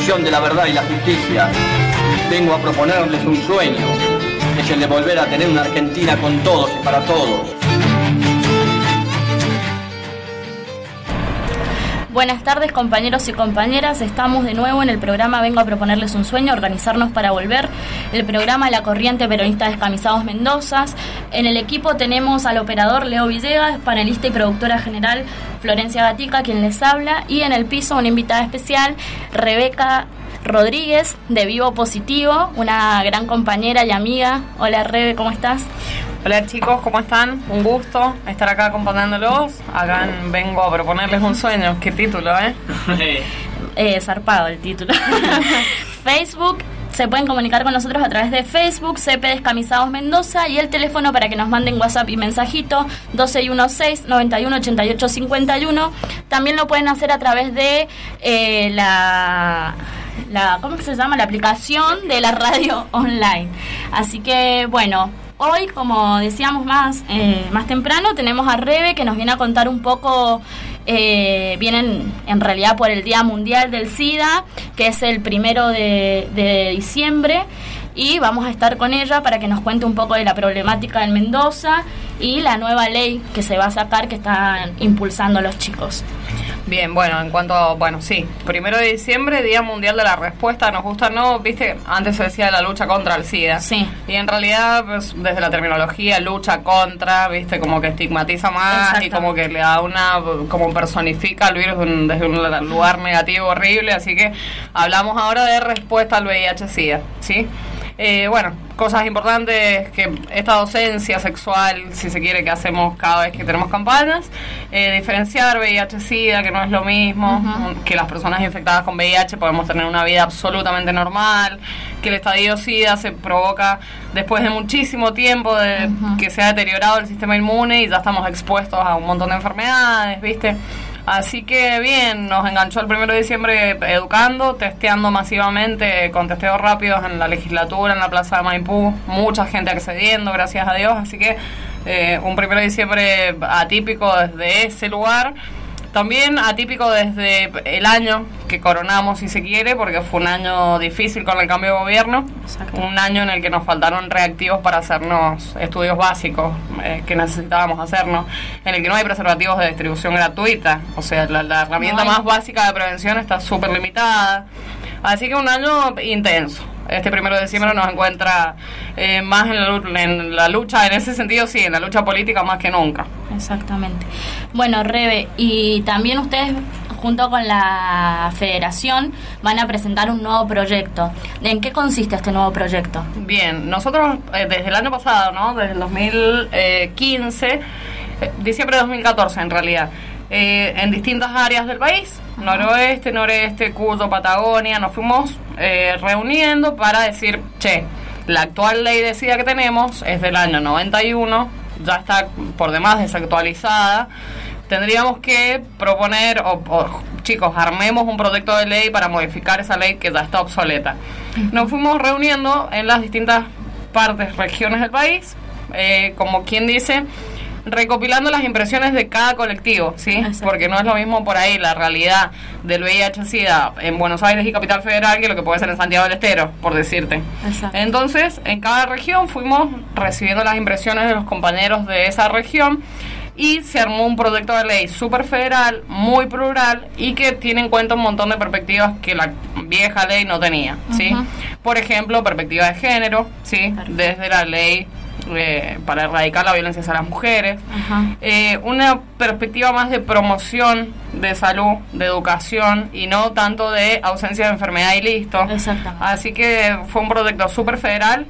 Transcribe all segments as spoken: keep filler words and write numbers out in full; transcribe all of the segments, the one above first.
construcción de la verdad y la justicia, vengo a proponerles un sueño, es el de volver a tener una Argentina con todos y para todos. Buenas tardes, compañeros y compañeras. Estamos de nuevo en el programa Vengo a proponerles un sueño, organizarnos para volver. El programa La Corriente Peronista Descamisados Mendoza. En el equipo tenemos al operador Leo Villegas, panelista y productora general Florencia Gatica, quien les habla. Y en el piso una invitada especial, Rebeca Rodríguez, de Vivo Positivo, una gran compañera y amiga. Hola Rebe, ¿cómo estás? Hola chicos, ¿cómo están? Un gusto estar acá acompañándolos. Acá en Vengo a proponerles un sueño. Qué título, ¿eh? eh zarpado el título. Facebook, se pueden comunicar con nosotros a través de Facebook, C P Descamisados Mendoza, y el teléfono para que nos manden WhatsApp y mensajito, doce y dieciséis, noventa y uno, ochenta y ocho, cincuenta y uno. También lo pueden hacer a través de eh, la... la ¿cómo se llama? La aplicación de la radio online. Así que, bueno, hoy, como decíamos más eh, más temprano, tenemos a Rebe, que nos viene a contar un poco, eh, vienen en realidad por el Día Mundial del SIDA, que es el primero de, de diciembre, y vamos a estar con ella para que nos cuente un poco de la problemática en Mendoza y la nueva ley que se va a sacar, que están impulsando los chicos. Bien, bueno, en cuanto a, bueno, sí, primero de diciembre, Día Mundial de la Respuesta, nos gusta, ¿no? Viste, antes se decía la lucha contra el SIDA. Sí. Y en realidad, pues, desde la terminología, lucha contra, viste, como que estigmatiza más y como que le da una, como personifica el virus un, desde un lugar negativo horrible, así que hablamos ahora de respuesta al V I H SIDA, ¿sí? Eh, bueno, cosas importantes, que esta docencia sexual, si se quiere, que hacemos cada vez que tenemos campañas, eh, diferenciar V I H SIDA, que no es lo mismo, uh-huh. que las personas infectadas con V I H podemos tener una vida absolutamente normal, que el estadio SIDA se provoca después de muchísimo tiempo de uh-huh. que se ha deteriorado el sistema inmune y ya estamos expuestos a un montón de enfermedades, ¿viste? Así que bien, nos enganchó el primero de diciembre educando, testeando masivamente con testeos rápidos en la legislatura, en la plaza de Maipú, mucha gente accediendo, gracias a Dios, así que eh, un primero de diciembre atípico desde ese lugar. También atípico desde el año que coronamos, si se quiere, porque fue un año difícil con el cambio de gobierno. Exacto. Un año en el que nos faltaron reactivos para hacernos estudios básicos eh, que necesitábamos hacernos, en el que no hay preservativos de distribución gratuita. O sea, la, la herramienta no más básica de prevención está súper limitada. Así que un año intenso. Este primero de diciembre nos encuentra eh, más en la, en la lucha, en ese sentido sí, en la lucha política más que nunca. Exactamente. Bueno, Rebe, y también ustedes junto con la federación van a presentar un nuevo proyecto. ¿En qué consiste este nuevo proyecto? Bien, nosotros eh, desde el año pasado, ¿no? Desde el dos mil quince, eh, diciembre de dos mil catorce en realidad, eh, en distintas áreas del país, noroeste, noreste, Cuyo, Patagonia, nos fuimos eh, reuniendo para decir, che, la actual ley de SIDA que tenemos es del año noventa y uno, ya está por demás desactualizada, tendríamos que proponer, o, o chicos, armemos un proyecto de ley para modificar esa ley que ya está obsoleta. Nos fuimos reuniendo en las distintas partes, regiones del país, eh, como quien dice, recopilando las impresiones de cada colectivo, ¿sí? Exacto. Porque no es lo mismo por ahí la realidad del V I H SIDA en Buenos Aires y Capital Federal que lo que puede ser en Santiago del Estero, por decirte. Exacto. Entonces, en cada región fuimos recibiendo las impresiones de los compañeros de esa región y se armó un proyecto de ley súper federal, muy plural y que tiene en cuenta un montón de perspectivas que la vieja ley no tenía, ¿sí? Uh-huh. Por ejemplo, perspectiva de género, ¿sí? Perfecto. Desde la ley Eh, para erradicar la violencia hacia las mujeres, uh-huh. eh, una perspectiva más de promoción de salud, de educación y no tanto de ausencia de enfermedad y listo. Exactamente. Así que fue un proyecto súper federal,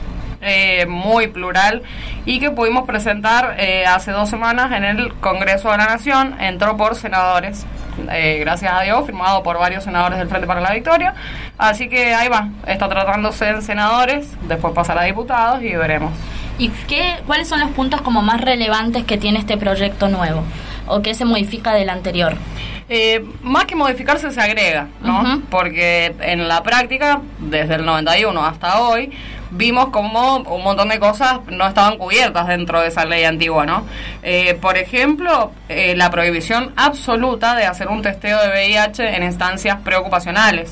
eh, muy plural y que pudimos presentar eh, hace dos semanas en el Congreso de la Nación. Entró por senadores, eh, gracias a Dios, firmado por varios senadores del Frente para la Victoria, así que ahí va, está tratándose en senadores, después pasará a diputados y veremos. ¿Y qué, cuáles son los puntos como más relevantes que tiene este proyecto nuevo? ¿O qué se modifica del anterior? Eh, más que modificarse se agrega, ¿no? Uh-huh. Porque en la práctica, desde el noventa y uno hasta hoy, vimos como un montón de cosas no estaban cubiertas dentro de esa ley antigua, ¿no? Eh, por ejemplo, eh, la prohibición absoluta de hacer un testeo de V I H en instancias preocupacionales.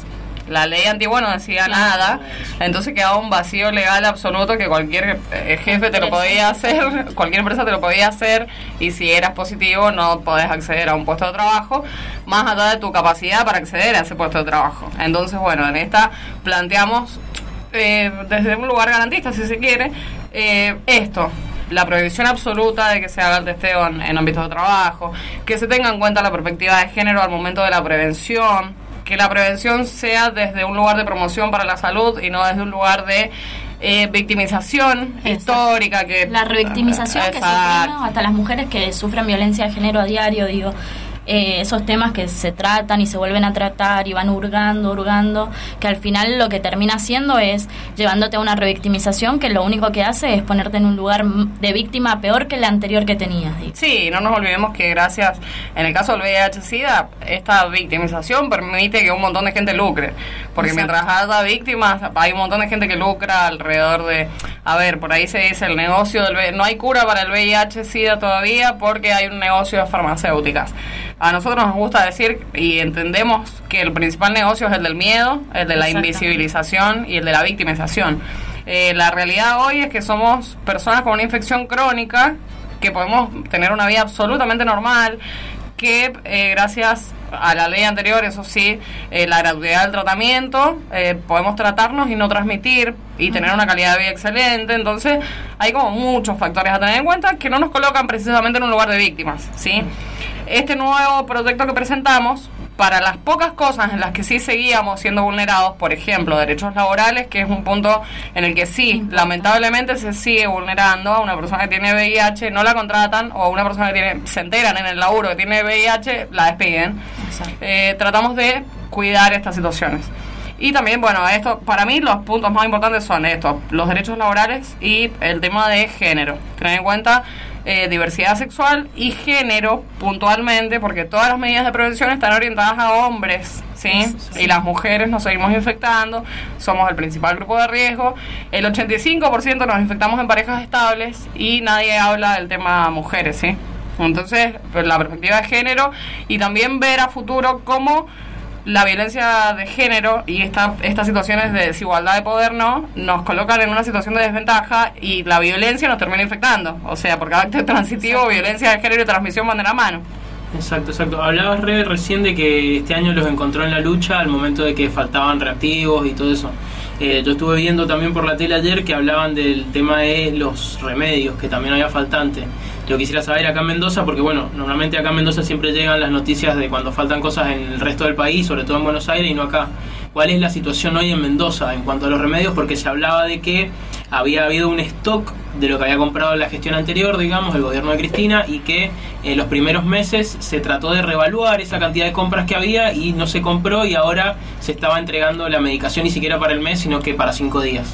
la ley antigua no decía nada, entonces quedaba un vacío legal absoluto que cualquier eh, jefe te lo podía hacer, cualquier empresa te lo podía hacer, y si eras positivo no podés acceder a un puesto de trabajo, más allá de tu capacidad para acceder a ese puesto de trabajo. Entonces, bueno, en esta planteamos eh, desde un lugar garantista, si se quiere, eh, esto, la prohibición absoluta de que se haga el testeo en, en ámbitos de trabajo, que se tenga en cuenta la perspectiva de género al momento de la prevención, que la prevención sea desde un lugar de promoción para la salud y no desde un lugar de eh, victimización Exacto. histórica. Que la revictimización uh, que sufrimos, hasta las mujeres que sufren violencia de género a diario, digo, eh, esos temas que se tratan y se vuelven a tratar y van hurgando, hurgando, que al final lo que termina haciendo es llevándote a una revictimización que lo único que hace es ponerte en un lugar de víctima peor que el anterior que tenías. Digo. Sí, no nos olvidemos que gracias, en el caso del V I H SIDA, esta victimización permite que un montón de gente lucre, porque Exacto. mientras haya víctimas, hay un montón de gente que lucra alrededor de, a ver, por ahí se dice el negocio del, no hay cura para el V I H SIDA todavía porque hay un negocio de farmacéuticas. A nosotros nos gusta decir y entendemos que el principal negocio es el del miedo, el de la invisibilización y el de la victimización. Eh, la realidad hoy es que somos personas con una infección crónica, que podemos tener una vida absolutamente normal, que eh, gracias a la ley anterior, eso sí, eh, la gratuidad del tratamiento, eh, podemos tratarnos y no transmitir y tener una calidad de vida excelente. Entonces hay como muchos factores a tener en cuenta que no nos colocan precisamente en un lugar de víctimas, ¿sí? Este nuevo proyecto que presentamos, para las pocas cosas en las que sí seguíamos siendo vulnerados, por ejemplo, derechos laborales, que es un punto en el que sí, lamentablemente se sigue vulnerando a una persona que tiene V I H, no la contratan, o a una persona que tiene, se enteran en el laburo que tiene V I H, la despiden. Eh, tratamos de cuidar estas situaciones. Y también, bueno, esto, para mí los puntos más importantes son estos, los derechos laborales y el tema de género. Tener en cuenta eh, diversidad sexual y género puntualmente, porque todas las medidas de prevención están orientadas a hombres, ¿sí? Sí. Y las mujeres nos seguimos infectando, somos el principal grupo de riesgo. El ochenta y cinco por ciento nos infectamos en parejas estables y nadie habla del tema mujeres, ¿sí? Entonces, pues, la perspectiva de género y también ver a futuro cómo la violencia de género y esta, estas situaciones de desigualdad de poder no nos colocan en una situación de desventaja y la violencia nos termina infectando. O sea, por cada acto transitivo, exacto, violencia de género y transmisión van de la mano. Exacto, exacto. Hablabas, Rebe, recién de que este año los encontró en la lucha al momento de que faltaban reactivos y todo eso. Eh, yo estuve viendo también por la tele ayer que hablaban del tema de los remedios, que también había faltante. Yo quisiera saber acá en Mendoza, porque bueno, normalmente acá en Mendoza siempre llegan las noticias de cuando faltan cosas en el resto del país, sobre todo en Buenos Aires y no acá. ¿Cuál es la situación hoy en Mendoza en cuanto a los remedios? Porque se hablaba de que había habido un stock de lo que había comprado la gestión anterior, digamos, el gobierno de Cristina, y que en los primeros meses se trató de reevaluar esa cantidad de compras que había y no se compró, y ahora se estaba entregando la medicación ni siquiera para el mes, sino que para cinco días.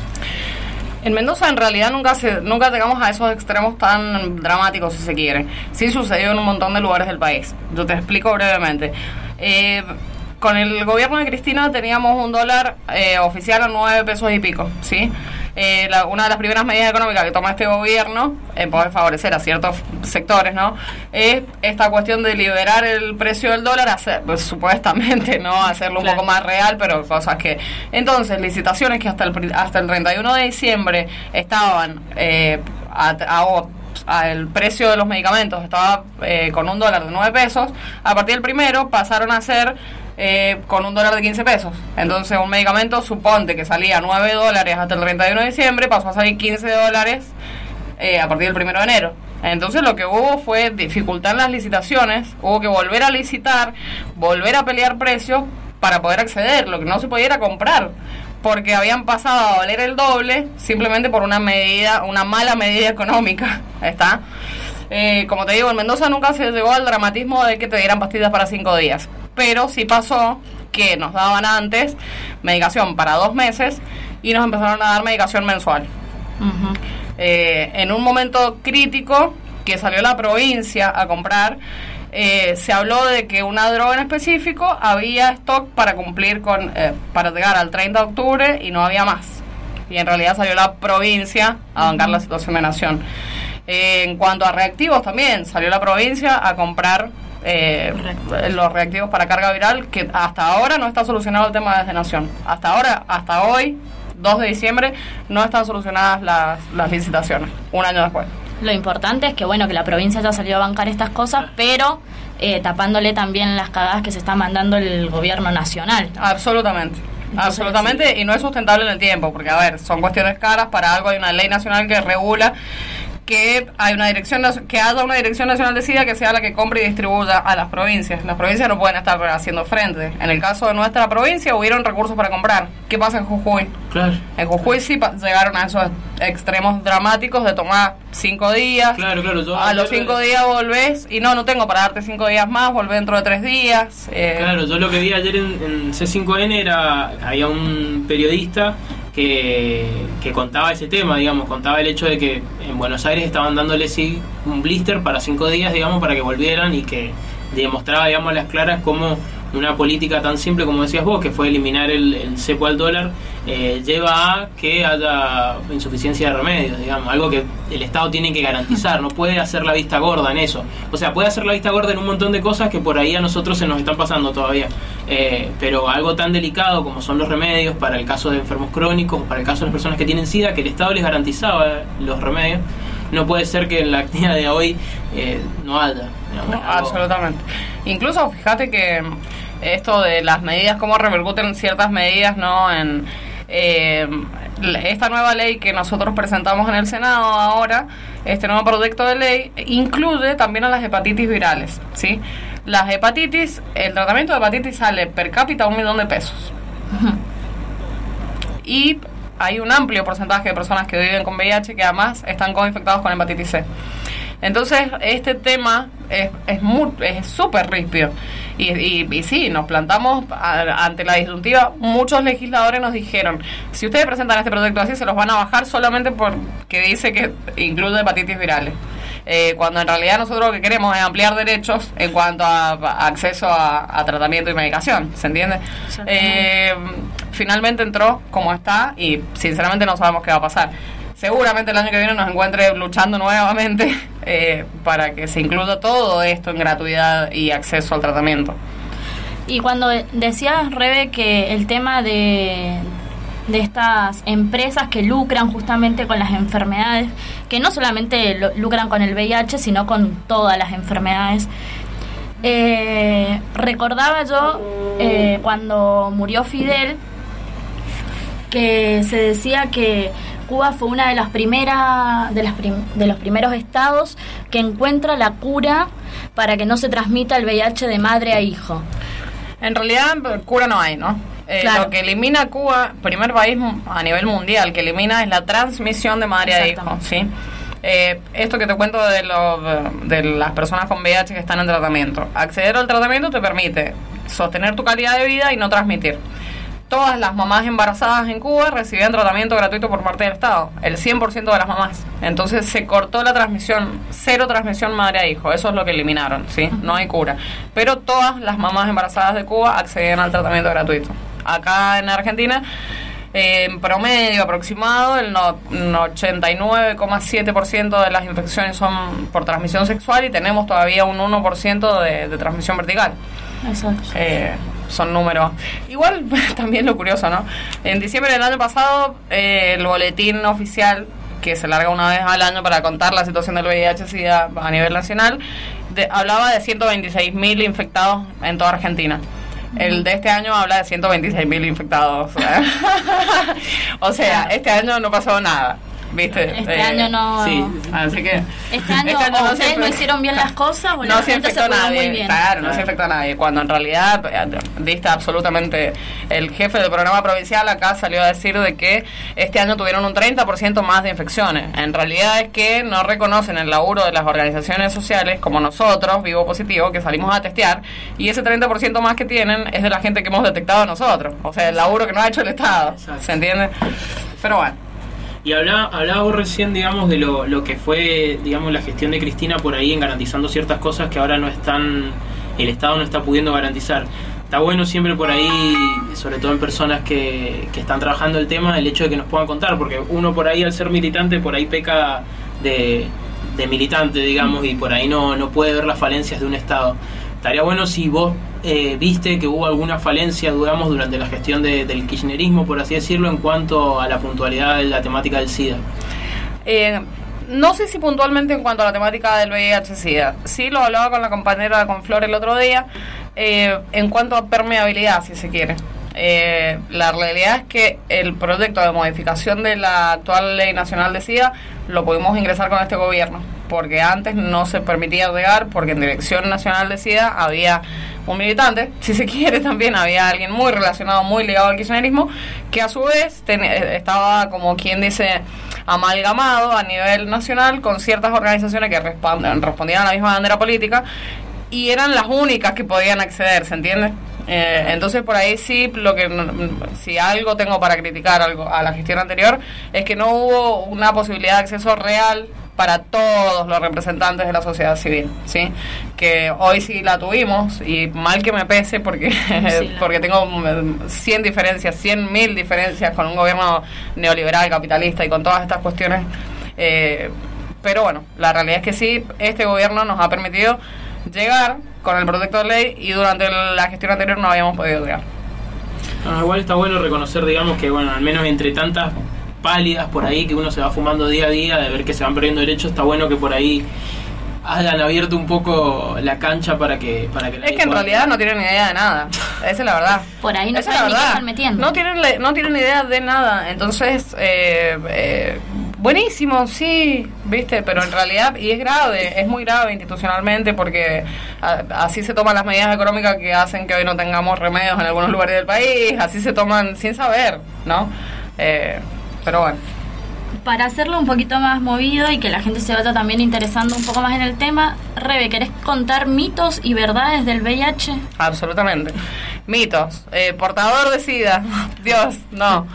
En Mendoza en realidad nunca se, nunca llegamos a esos extremos tan dramáticos, si se quiere. Sí sucedió en un montón de lugares del país. Yo te explico brevemente. Eh, con el gobierno de Cristina teníamos un dólar eh, oficial a nueve pesos y pico, ¿sí? Eh, la, una de las primeras medidas económicas que toma este gobierno en poder favorecer a ciertos sectores, ¿no?, es esta cuestión de liberar el precio del dólar, hacer, pues, supuestamente, ¿no?, hacerlo claro, un poco más real, pero cosas que... Entonces, licitaciones que hasta el hasta el treinta y uno de diciembre estaban eh, a, a, a el precio de los medicamentos estaba eh, con un dólar de nueve pesos, a partir del primero pasaron a ser Eh, con un dólar de quince pesos. Entonces un medicamento, suponte que salía nueve dólares hasta el treinta y uno de diciembre, pasó a salir quince dólares eh, a partir del primero de enero. Entonces lo que hubo fue dificultad en las licitaciones, hubo que volver a licitar, volver a pelear precios para poder acceder, lo que no se podía era comprar, porque habían pasado a valer el doble simplemente por una medida, una mala medida económica. ¿Está? Eh, como te digo, en Mendoza nunca se llegó al dramatismo de que te dieran pastillas para cinco días, pero sí pasó que nos daban antes medicación para dos meses y nos empezaron a dar medicación mensual. Uh-huh. Eh, en un momento crítico que salió la provincia a comprar, eh, se habló de que una droga en específico había stock para cumplir con, eh, para llegar al treinta de octubre y no había más. Y en realidad salió la provincia a bancar la situación de Nación. Eh, en cuanto a reactivos también, salió la provincia a comprar eh, los reactivos para carga viral, que hasta ahora no está solucionado el tema desde Nación. Hasta ahora, hasta hoy, dos de diciembre, no están solucionadas las, las licitaciones, un año después. Lo importante es que, bueno, que la provincia haya salido a bancar estas cosas, pero eh, tapándole también las cagadas que se está mandando el gobierno nacional. Absolutamente. Entonces, Absolutamente, sí. Y no es sustentable en el tiempo, porque, a ver, son cuestiones caras, para algo hay una ley nacional que regula que hay una dirección que haya una dirección nacional de SIDA que sea la que compre y distribuya a las provincias. Las provincias no pueden estar haciendo frente. En el caso de nuestra provincia hubieron recursos para comprar. ¿Qué pasa en Jujuy? Claro. En Jujuy sí pa- llegaron a esos extremos dramáticos de tomar cinco días. Claro, claro. Yo, a los yo, cinco días volvés y no, no tengo para darte cinco días más, volvé dentro de tres días. Eh, Claro, yo lo que vi ayer en, en C cinco N era, había un periodista que, que contaba ese tema, digamos, contaba el hecho de que en Buenos Aires estaban dándole sí, un blister para cinco días, digamos, para que volvieran, y que demostraba, digamos, a las claras cómo una política tan simple como decías vos, que fue eliminar el, el cepo al dólar, eh, lleva a que haya insuficiencia de remedios, digamos, algo que el Estado tiene que garantizar, no puede hacer la vista gorda en eso. O sea, puede hacer la vista gorda en un montón de cosas que por ahí a nosotros se nos están pasando todavía, eh, pero algo tan delicado como son los remedios para el caso de enfermos crónicos, para el caso de las personas que tienen SIDA, que el Estado les garantizaba los remedios, no puede ser que en la actividad de hoy eh, no haya. Digamos, No, algo... absolutamente. Incluso fíjate que esto de las medidas, cómo repercuten ciertas medidas, ¿no? En eh, esta nueva ley que nosotros presentamos en el Senado ahora, este nuevo proyecto de ley incluye también a las hepatitis virales, ¿sí? Las hepatitis, el tratamiento de hepatitis sale per cápita un millón de pesos. Y hay un amplio porcentaje de personas que viven con V I H que además están co-infectados con hepatitis C. Entonces, este tema es es muy, es súper ríspido. Y, y, y sí, nos plantamos a, ante la disyuntiva. Muchos legisladores nos dijeron, si ustedes presentan este proyecto así, se los van a bajar solamente porque dice que incluye hepatitis virales. Eh, cuando en realidad nosotros lo que queremos es ampliar derechos en cuanto a, a acceso a, a tratamiento y medicación, ¿se entiende? Eh, finalmente entró como está y sinceramente no sabemos qué va a pasar. Seguramente el año que viene nos encuentre luchando nuevamente eh, para que se incluya todo esto en gratuidad y acceso al tratamiento. Y cuando decías, Rebe, que el tema de, de estas empresas que lucran justamente con las enfermedades, que no solamente lo, lucran con el V I H, sino con todas las enfermedades, eh, recordaba yo eh, cuando murió Fidel, que se decía que Cuba fue una de las primeras de las prim, de los primeros estados que encuentra la cura para que no se transmita el V I H de madre a hijo. En realidad cura no hay, ¿no? Eh, Claro. Lo que elimina Cuba, primer país a nivel mundial que elimina, es la transmisión de madre a hijo, ¿sí? Eh, esto que te cuento de, lo, de las personas con V I H que están en tratamiento. Acceder al tratamiento te permite sostener tu calidad de vida y no transmitir. Todas las mamás embarazadas en Cuba recibían tratamiento gratuito por parte del Estado, el cien por ciento de las mamás. Entonces se cortó la transmisión, cero transmisión madre a hijo, eso es lo que eliminaron, ¿sí? No hay cura. Pero todas las mamás embarazadas de Cuba accedían al tratamiento gratuito. Acá en Argentina, eh, en promedio aproximado, el no, no ochenta y nueve coma siete por ciento de las infecciones son por transmisión sexual y tenemos todavía un uno por ciento de, de transmisión vertical. Exacto. Eh, son números. Igual, también lo curioso, ¿no? En diciembre del año pasado, eh, el boletín oficial, que se larga una vez al año para contar la situación del V I H-Sida a nivel nacional, de, hablaba de ciento veintiséis mil infectados en toda Argentina. El de este año habla de ciento veintiséis mil infectados. O sea, este año no pasó nada. ¿Viste? Este eh, año no. Sí, así que. Este año, este año o no ustedes se- no hicieron bien las cosas, o no la se gente infectó se cuidó nadie, muy bien. claro, no se infectó a nadie, cuando en realidad eh, dista absolutamente. El jefe del programa provincial acá salió a decir de que este año tuvieron un treinta por ciento más de infecciones. En realidad es que no reconocen el laburo de las organizaciones sociales como nosotros, Vivo Positivo, que salimos a testear, y ese treinta por ciento más que tienen es de la gente que hemos detectado nosotros, o sea, el laburo que no ha hecho el Estado. Exacto. ¿Se entiende? Pero bueno. Y hablaba, hablaba vos recién, digamos, de lo, lo que fue, digamos, la gestión de Cristina por ahí en garantizando ciertas cosas que ahora no están, el Estado no está pudiendo garantizar. Está bueno siempre por ahí, sobre todo en personas que, que están trabajando el tema, el hecho de que nos puedan contar, porque uno por ahí al ser militante, por ahí peca de, de militante, digamos, y por ahí no, no puede ver las falencias de un Estado. estaría bueno si vos eh, viste que hubo alguna falencia, digamos, durante la gestión de, del kirchnerismo, por así decirlo, en cuanto a la puntualidad de la temática del SIDA. Eh, no sé si puntualmente en cuanto a la temática del V I H-Sida. Sí lo hablaba con la compañera, con Flor, el otro día, eh, en cuanto a permeabilidad, si se quiere. Eh, la realidad es que el proyecto de modificación de la actual Ley Nacional de SIDA lo pudimos ingresar con este gobierno, porque antes no se permitía llegar, porque en Dirección Nacional de SIDA había un militante, si se quiere también había alguien muy relacionado, muy ligado al kirchnerismo, que a su vez ten, estaba, como quien dice, amalgamado a nivel nacional con ciertas organizaciones que respondían, respondían a la misma bandera política y eran las únicas que podían acceder, ¿se entiende? Eh, entonces por ahí sí, lo que si algo tengo para criticar algo a la gestión anterior es que no hubo una posibilidad de acceso real para todos los representantes de la sociedad civil, ¿sí? Que hoy sí la tuvimos, y mal que me pese porque sí, porque tengo cien diferencias, cien mil diferencias con un gobierno neoliberal, capitalista y con todas estas cuestiones, eh, pero bueno, la realidad es que sí, este gobierno nos ha permitido llegar con el proyecto de ley y durante la gestión anterior no habíamos podido llegar. Ah, igual está bueno reconocer, digamos, que bueno, al menos entre tantas pálidas por ahí que uno se va fumando día a día, de ver que se van perdiendo derechos, está bueno que por ahí hayan abierto un poco la cancha para que para que la es que en pueda... realidad no tienen ni idea de nada, esa es la verdad. Por ahí no esa saben ni qué están metiendo. No tienen, no tienen idea de nada, entonces eh, eh, buenísimo, sí, viste, pero en realidad, y es grave, es muy grave institucionalmente, porque a, así se toman las medidas económicas que hacen que hoy no tengamos remedios en algunos lugares del país, así se toman sin saber, ¿no? Eh, pero bueno. Para hacerlo un poquito más movido y que la gente se vaya también interesando un poco más en el tema, Rebe, ¿querés contar mitos y verdades del V I H? Absolutamente. Mitos. Eh, portador de SIDA. Dios, no.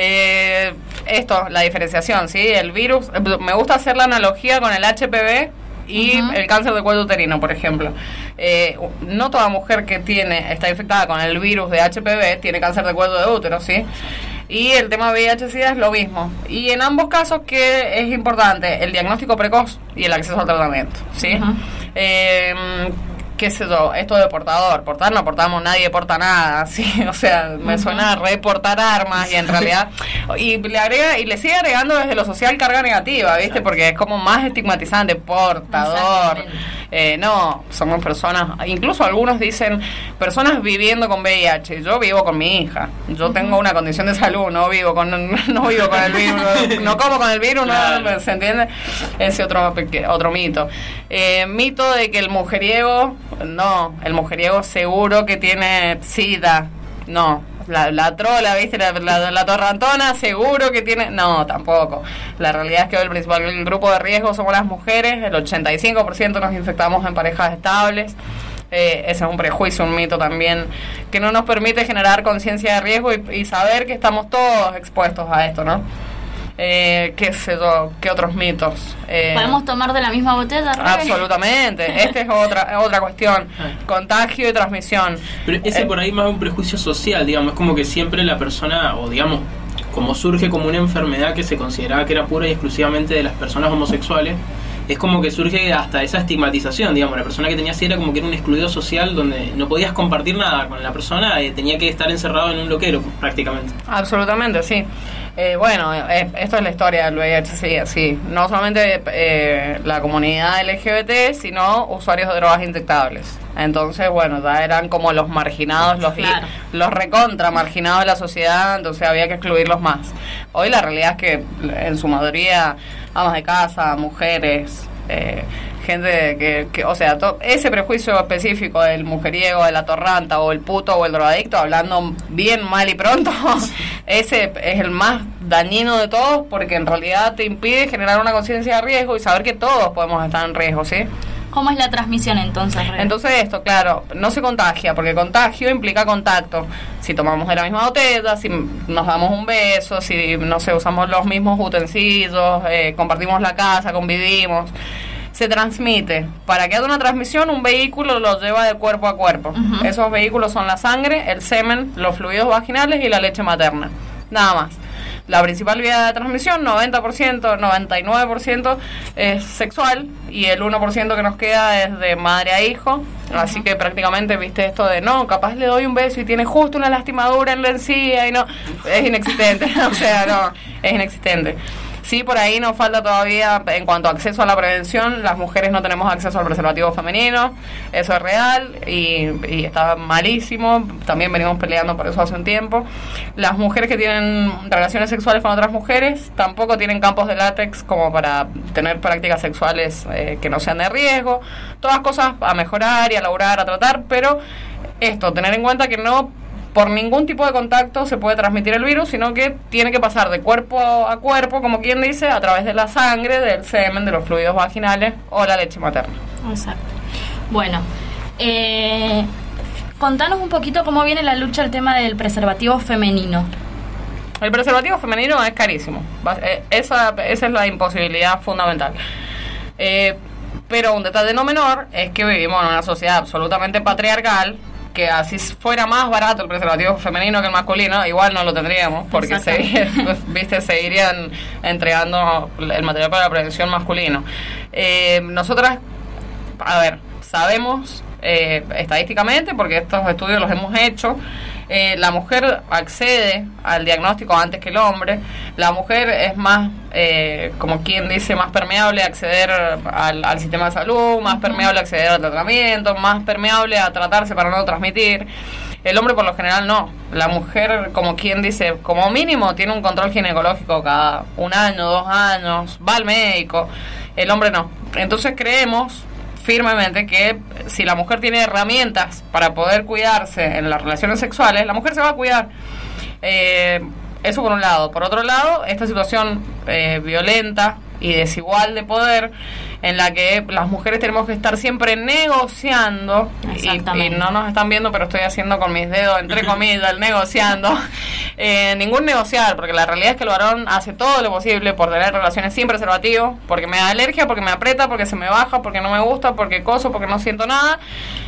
Eh, esto, la diferenciación, ¿sí? El virus. Me gusta hacer la analogía con el H P V y uh-huh. el cáncer de cuello uterino, por ejemplo. Eh, no toda mujer que tiene está infectada con el virus de H P V tiene cáncer de cuello de útero, ¿sí? Y el tema V I H-Sida es lo mismo. Y en ambos casos, que es importante, el diagnóstico precoz y el acceso al tratamiento, ¿sí? Uh-huh. Eh, qué sé yo, esto de portador, portar no portamos, nadie porta nada, ¿sí? O sea, me uh-huh. suena a reportar armas y en realidad, y le agrega, y le sigue agregando desde lo social carga negativa, ¿viste? Exacto. Porque es como más estigmatizante, portador. Eh, no, somos personas, incluso algunos dicen personas viviendo con V I H. Yo vivo con mi hija, yo uh-huh. tengo una condición de salud, no vivo con no vivo con el virus, no, no como con el virus, claro. No, ¿se entiende? Ese otro otro mito. Eh, mito de que el mujeriego, no, el mujeriego seguro que tiene SIDA, no. La, la trola, ¿viste? La, la, la torrantona, seguro que tiene... No, tampoco. La realidad es que el principal el grupo de riesgo somos las mujeres, el ochenta y cinco por ciento nos infectamos en parejas estables. Eh, ese es un prejuicio, un mito también, que no nos permite generar conciencia de riesgo y, y saber que estamos todos expuestos a esto, ¿no? Eh, qué sé yo, qué otros mitos. Eh, ¿Podemos tomar de la misma botella, Rebe? Absolutamente, esta es otra otra cuestión, contagio y transmisión. Pero ese eh, por ahí más un prejuicio social, digamos, es como que siempre la persona, o digamos, como surge como una enfermedad que se consideraba que era pura y exclusivamente de las personas homosexuales, es como que surge hasta esa estigmatización, digamos, la persona que tenía SIDA era como que era un excluido social donde no podías compartir nada con la persona, eh, tenía que estar encerrado en un loquero prácticamente. Absolutamente, sí. Eh, bueno, eh, esto es la historia del V I H, sí, sí. No solamente eh, la comunidad L G B T, sino usuarios de drogas inyectables. Entonces, bueno, ya eran como los marginados, los, claro. los recontra marginados de la sociedad, entonces había que excluirlos más. Hoy la realidad es que en su mayoría amas de casa, mujeres, eh, gente que, que, o sea, to, ese prejuicio específico del mujeriego, de la torranta o el puto o el drogadicto, hablando bien, mal y pronto, ese es el más dañino de todos, porque en realidad te impide generar una conciencia de riesgo y saber que todos podemos estar en riesgo, ¿sí? ¿Cómo es la transmisión entonces, Rebe? Entonces esto, claro, no se contagia, porque contagio implica contacto. Si tomamos de la misma botella, si nos damos un beso, si, no sé, usamos los mismos utensilios, eh, compartimos la casa, convivimos, se transmite. Para que haya una transmisión, un vehículo lo lleva de cuerpo a cuerpo. Uh-huh. Esos vehículos son la sangre, el semen, los fluidos vaginales y la leche materna. Nada más. la principal vía de transmisión, noventa por ciento, noventa y nueve por ciento es sexual y el uno por ciento que nos queda es de madre a hijo. Uh-huh. Así que prácticamente, viste, esto de no, capaz le doy un beso y tiene justo una lastimadura en la encía y no, es inexistente. O sea, no, es inexistente. Sí, por ahí nos falta todavía, en cuanto a acceso a la prevención, las mujeres no tenemos acceso al preservativo femenino, eso es real y, y está malísimo, también venimos peleando por eso hace un tiempo. Las mujeres que tienen relaciones sexuales con otras mujeres tampoco tienen campos de látex como para tener prácticas sexuales eh, que no sean de riesgo, todas cosas a mejorar y a lograr, a tratar, pero esto, tener en cuenta que no por ningún tipo de contacto se puede transmitir el virus, sino que tiene que pasar de cuerpo a cuerpo, como quien dice, a través de la sangre, del semen, de los fluidos vaginales o la leche materna. Exacto. Bueno, eh, contanos un poquito cómo viene la lucha el tema del preservativo femenino. El preservativo femenino es carísimo. Esa, esa es la imposibilidad fundamental. Eh, pero un detalle no menor es que vivimos en una sociedad absolutamente patriarcal, que así fuera más barato el preservativo femenino que el masculino, igual no lo tendríamos, porque se, viste, seguirían entregando el material para la prevención masculino. Eh, nosotras, a ver, sabemos eh, estadísticamente, porque estos estudios los hemos hecho, eh, la mujer accede al diagnóstico antes que el hombre, la mujer es más, eh, como quien dice, más permeable a acceder al, al sistema de salud, más permeable a acceder al tratamiento, más permeable a tratarse para no transmitir. El hombre por lo general no. La mujer, como quien dice, como mínimo tiene un control ginecológico cada un año, dos años, va al médico. El hombre no. Entonces creemos firmemente que si la mujer tiene herramientas para poder cuidarse en las relaciones sexuales, la mujer se va a cuidar. Eh, eso por un lado. Por otro lado, esta situación eh, violenta y desigual de poder, en la que las mujeres tenemos que estar siempre negociando, y, y no nos están viendo, pero estoy haciendo con mis dedos, entre comillas, el negociando, eh, ningún negociar, porque la realidad es que el varón hace todo lo posible por tener relaciones sin preservativo, porque me da alergia, porque me aprieta, porque se me baja, porque no me gusta, porque coso, porque no siento nada,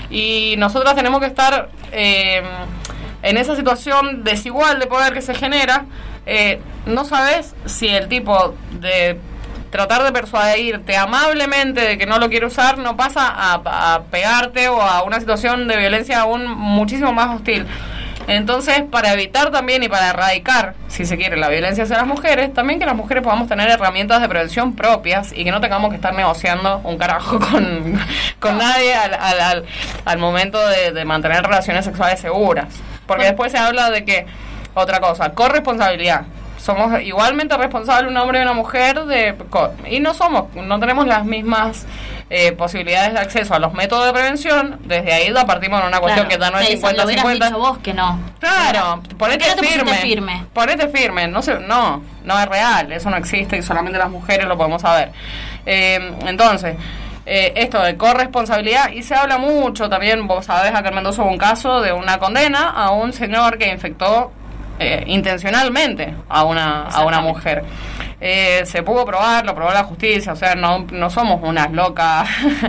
y nosotras tenemos que estar eh, en esa situación desigual de poder que se genera. Eh, no sabes si el tipo de tratar de persuadirte amablemente de que no lo quiere usar no pasa a, a pegarte o a una situación de violencia aún muchísimo más hostil. Entonces, para evitar también y para erradicar, si se quiere, la violencia hacia las mujeres, también que las mujeres podamos tener herramientas de prevención propias y que no tengamos que estar negociando un carajo con, con nadie al, al, al, al momento de, de mantener relaciones sexuales seguras. Porque después se habla de que, otra cosa, corresponsabilidad. Somos igualmente responsables un hombre y una mujer de y no somos, no tenemos las mismas eh, posibilidades de acceso a los métodos de prevención. Desde ahí la partimos en una cuestión claro, que ya no es cincuenta cincuenta. Lo hubieras dicho vos que no. Claro, ponete ¿Por qué no te firme, firme. Ponete firme, no sé, no, no es real, eso no existe y solamente las mujeres lo podemos saber. Eh, entonces, Eh, esto de corresponsabilidad, y se habla mucho también, vos sabés, acá en Mendoza hubo un caso de una condena a un señor que infectó eh, intencionalmente a una a una mujer. Eh, se pudo probar, lo probó la justicia, o sea, no, no somos unas locas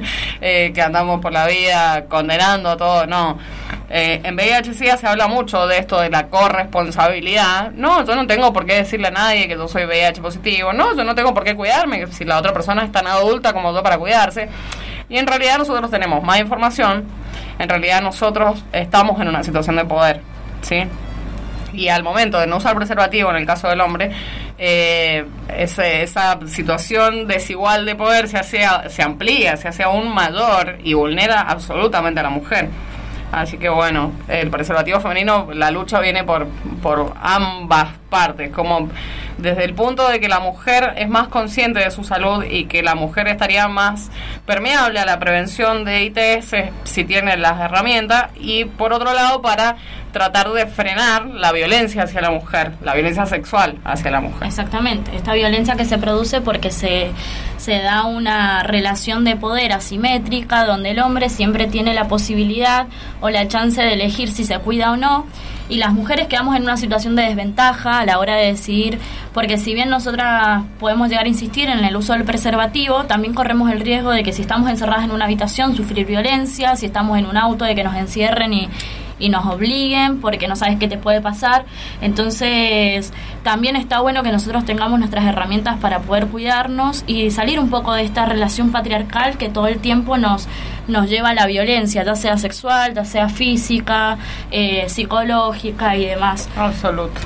eh, que andamos por la vida condenando todo, no. Eh, en V I H C se habla mucho de esto de la corresponsabilidad. No, yo no tengo por qué decirle a nadie que yo soy V I H positivo, no, yo no tengo por qué cuidarme si la otra persona es tan adulta como yo para cuidarse. Y en realidad nosotros tenemos más información, en realidad nosotros estamos en una situación de poder, ¿sí? Y al momento de no usar preservativo, en el caso del hombre, eh, ese, esa situación desigual de poder se, hace, se amplía, se hace aún mayor y vulnera absolutamente a la mujer. Así que bueno, el preservativo femenino, la lucha viene por, por ambas partes, como desde el punto de que la mujer es más consciente de su salud y que la mujer estaría más permeable a la prevención de I T S si tiene las herramientas, y por otro lado para tratar de frenar la violencia hacia la mujer, la violencia sexual hacia la mujer. Exactamente, esta violencia que se produce porque se, se da una relación de poder asimétrica donde el hombre siempre tiene la posibilidad o la chance de elegir si se cuida o no, y las mujeres quedamos en una situación de desventaja a la hora de decidir, porque si bien nosotras podemos llegar a insistir en el uso del preservativo, también corremos el riesgo de que si estamos encerradas en una habitación sufrir violencia, si estamos en un auto de que nos encierren y y nos obliguen, porque no sabes qué te puede pasar. Entonces también está bueno que nosotros tengamos nuestras herramientas para poder cuidarnos y salir un poco de esta relación patriarcal que todo el tiempo nos, nos lleva a la violencia, ya sea sexual, ya sea física, eh, psicológica y demás. Absoluto.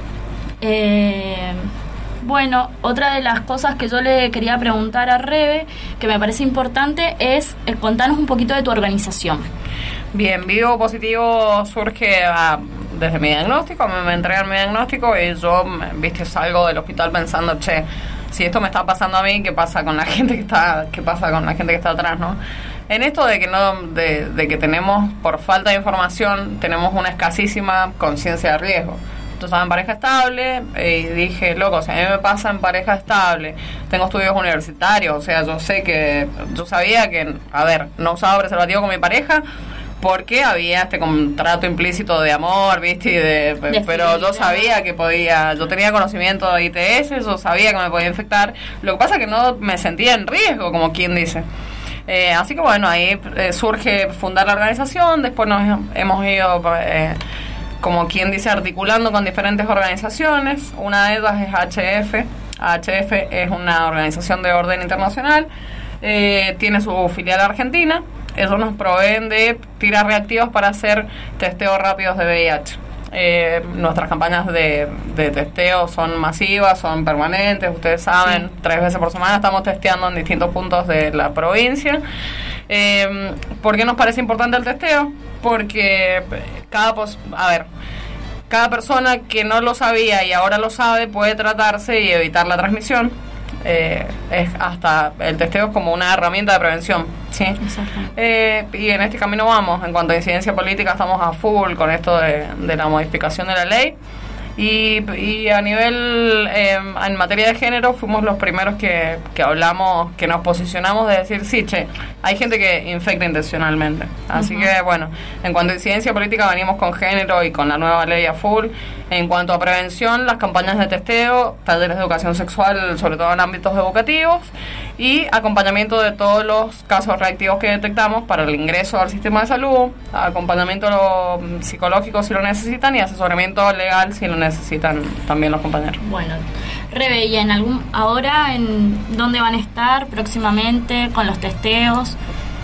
Eh, bueno, otra de las cosas que yo le quería preguntar a Rebe, que me parece importante, es eh, contarnos un poquito de tu organización. Bien, Vivo Positivo surge a, desde mi diagnóstico, me, me entregan mi diagnóstico y yo, viste, salgo del hospital pensando, che, si esto me está pasando a mí, ¿qué pasa con la gente que está, qué pasa con la gente que está atrás, no? En esto de que no, de, de que tenemos, por falta de información, tenemos una escasísima conciencia de riesgo. Yo estaba en pareja estable y dije, loco, si a mí me pasa en pareja estable, tengo estudios universitarios, o sea, yo sé que, yo sabía que, a ver, no usaba preservativo con mi pareja porque había este contrato implícito de amor, ¿viste? Y de, de pero yo sabía que podía, yo tenía conocimiento de I T S, yo sabía que me podía infectar, lo que pasa es que no me sentía en riesgo, como quien dice. Eh, así que bueno, ahí eh, surge fundar la organización, después nos hemos ido... Eh, como quien dice, articulando con diferentes organizaciones. Una de ellas es H F. H F es una organización de orden internacional, eh, tiene su filial argentina. Ellos nos proveen de tiras reactivos para hacer testeos rápidos de V I H. Eh, nuestras campañas de, de testeo son masivas, son permanentes, ustedes saben, sí. Tres veces por semana estamos testeando en distintos puntos de la provincia. Eh, ¿Por qué nos parece importante el testeo? Porque cada pos- a ver, cada persona que no lo sabía y ahora lo sabe puede tratarse y evitar la transmisión. Eh, es hasta el testeo es como una herramienta de prevención, ¿sí? Eh, y en este camino vamos. En cuanto a incidencia política, estamos a full con esto de, de la modificación de la ley. Y, y a nivel, eh, en materia de género, fuimos los primeros que, que hablamos, que nos posicionamos de decir, sí, che, hay gente que infecta intencionalmente. Así uh-huh. que, bueno, en cuanto a incidencia política, venimos con género y con la nueva ley a full. En cuanto a prevención, las campañas de testeo, talleres de educación sexual, sobre todo en ámbitos educativos, y acompañamiento de todos los casos reactivos que detectamos para el ingreso al sistema de salud, acompañamiento psicológico si lo necesitan y asesoramiento legal si lo necesitan también los compañeros. Bueno, Rebe, ¿y en algún ahora en dónde van a estar próximamente con los testeos?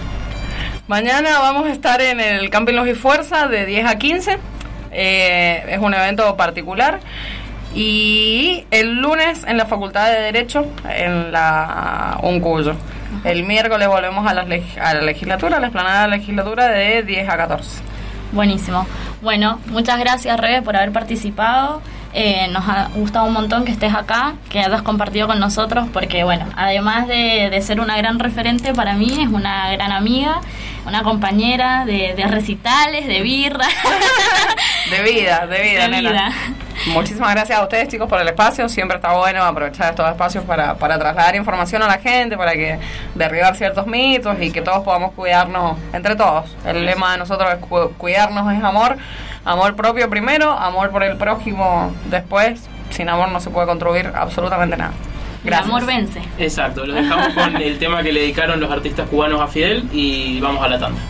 Mañana vamos a estar en el Camping Luz y Fuerza de diez a quince. Eh, es un evento particular. Y el lunes en la Facultad de Derecho, en la Uncuyo. El miércoles volvemos a la, a la legislatura, a la explanada de la legislatura de diez a catorce. Buenísimo. Bueno, muchas gracias, Rebe, por haber participado. Eh, nos ha gustado un montón que estés acá, que hayas compartido con nosotros, porque, bueno, además de, de ser una gran referente, para mí es una gran amiga, una compañera de, de recitales, de birra. De vida, de vida, de nena. vida. Muchísimas gracias a ustedes, chicos, por el espacio. Siempre está bueno aprovechar estos espacios para, para trasladar información a la gente, para que derribar ciertos mitos y que todos podamos cuidarnos entre todos. El lema de nosotros es cu- cuidarnos es amor, amor propio primero, amor por el prójimo después. Sin amor no se puede construir absolutamente nada. Gracias. El amor vence. Exacto, lo dejamos con el tema que le dedicaron los artistas cubanos a Fidel y vamos a la tanda.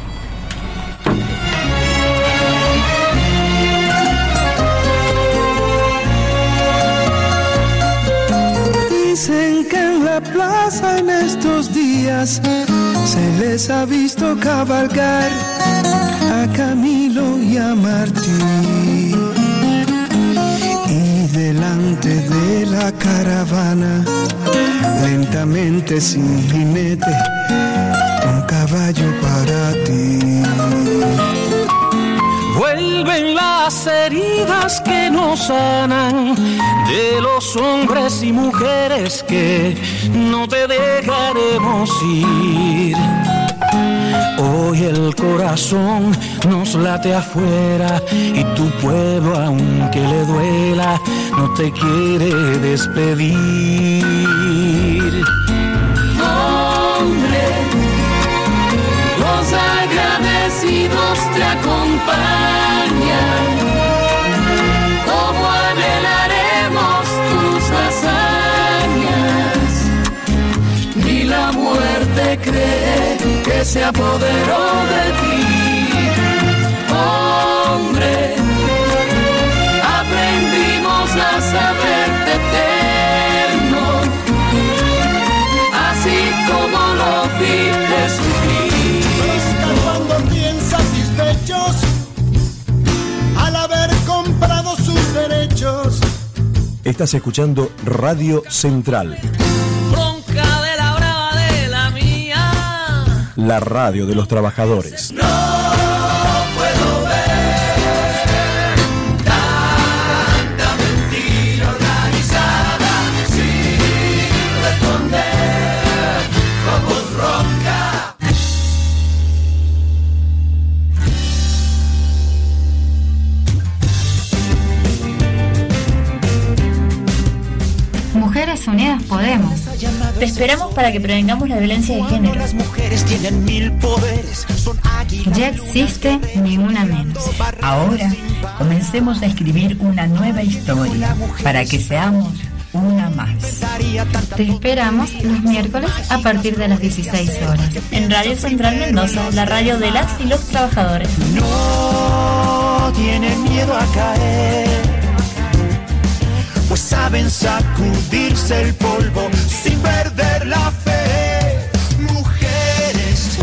Dicen que en la plaza en estos días se les ha visto cabalgar a Camilo y a Martí. Y delante de la caravana, lentamente sin jinete, un caballo para ti. Vuelven las heridas que no sanan de los hombres y mujeres que no te dejaremos ir. Hoy el corazón nos late afuera y tu pueblo, aunque le duela, no te quiere despedir. Hombre, los agradecidos te acompañan, como anhelaremos tus hazañas. Ni la muerte cree que se apoderó de ti. Hombre, muchachos. Estás escuchando Radio Central. Bronca de la brava de la mía. La radio de los trabajadores. No puedo ver tanta mentira organizada sin responder con voz ronca. Mujeres Unidas Podemos. Te esperamos para que prevengamos la violencia de género. Las mujeres tienen mil poderes, son águilas. Ya existe ni una menos. Ahora comencemos a escribir una nueva historia para que seamos una más. Te esperamos los miércoles a partir de las dieciséis horas en Radio Central Mendoza, la radio de las y los trabajadores. No tienen miedo a caer, pues saben sacudirse el polvo sin perder la fe. Mujeres.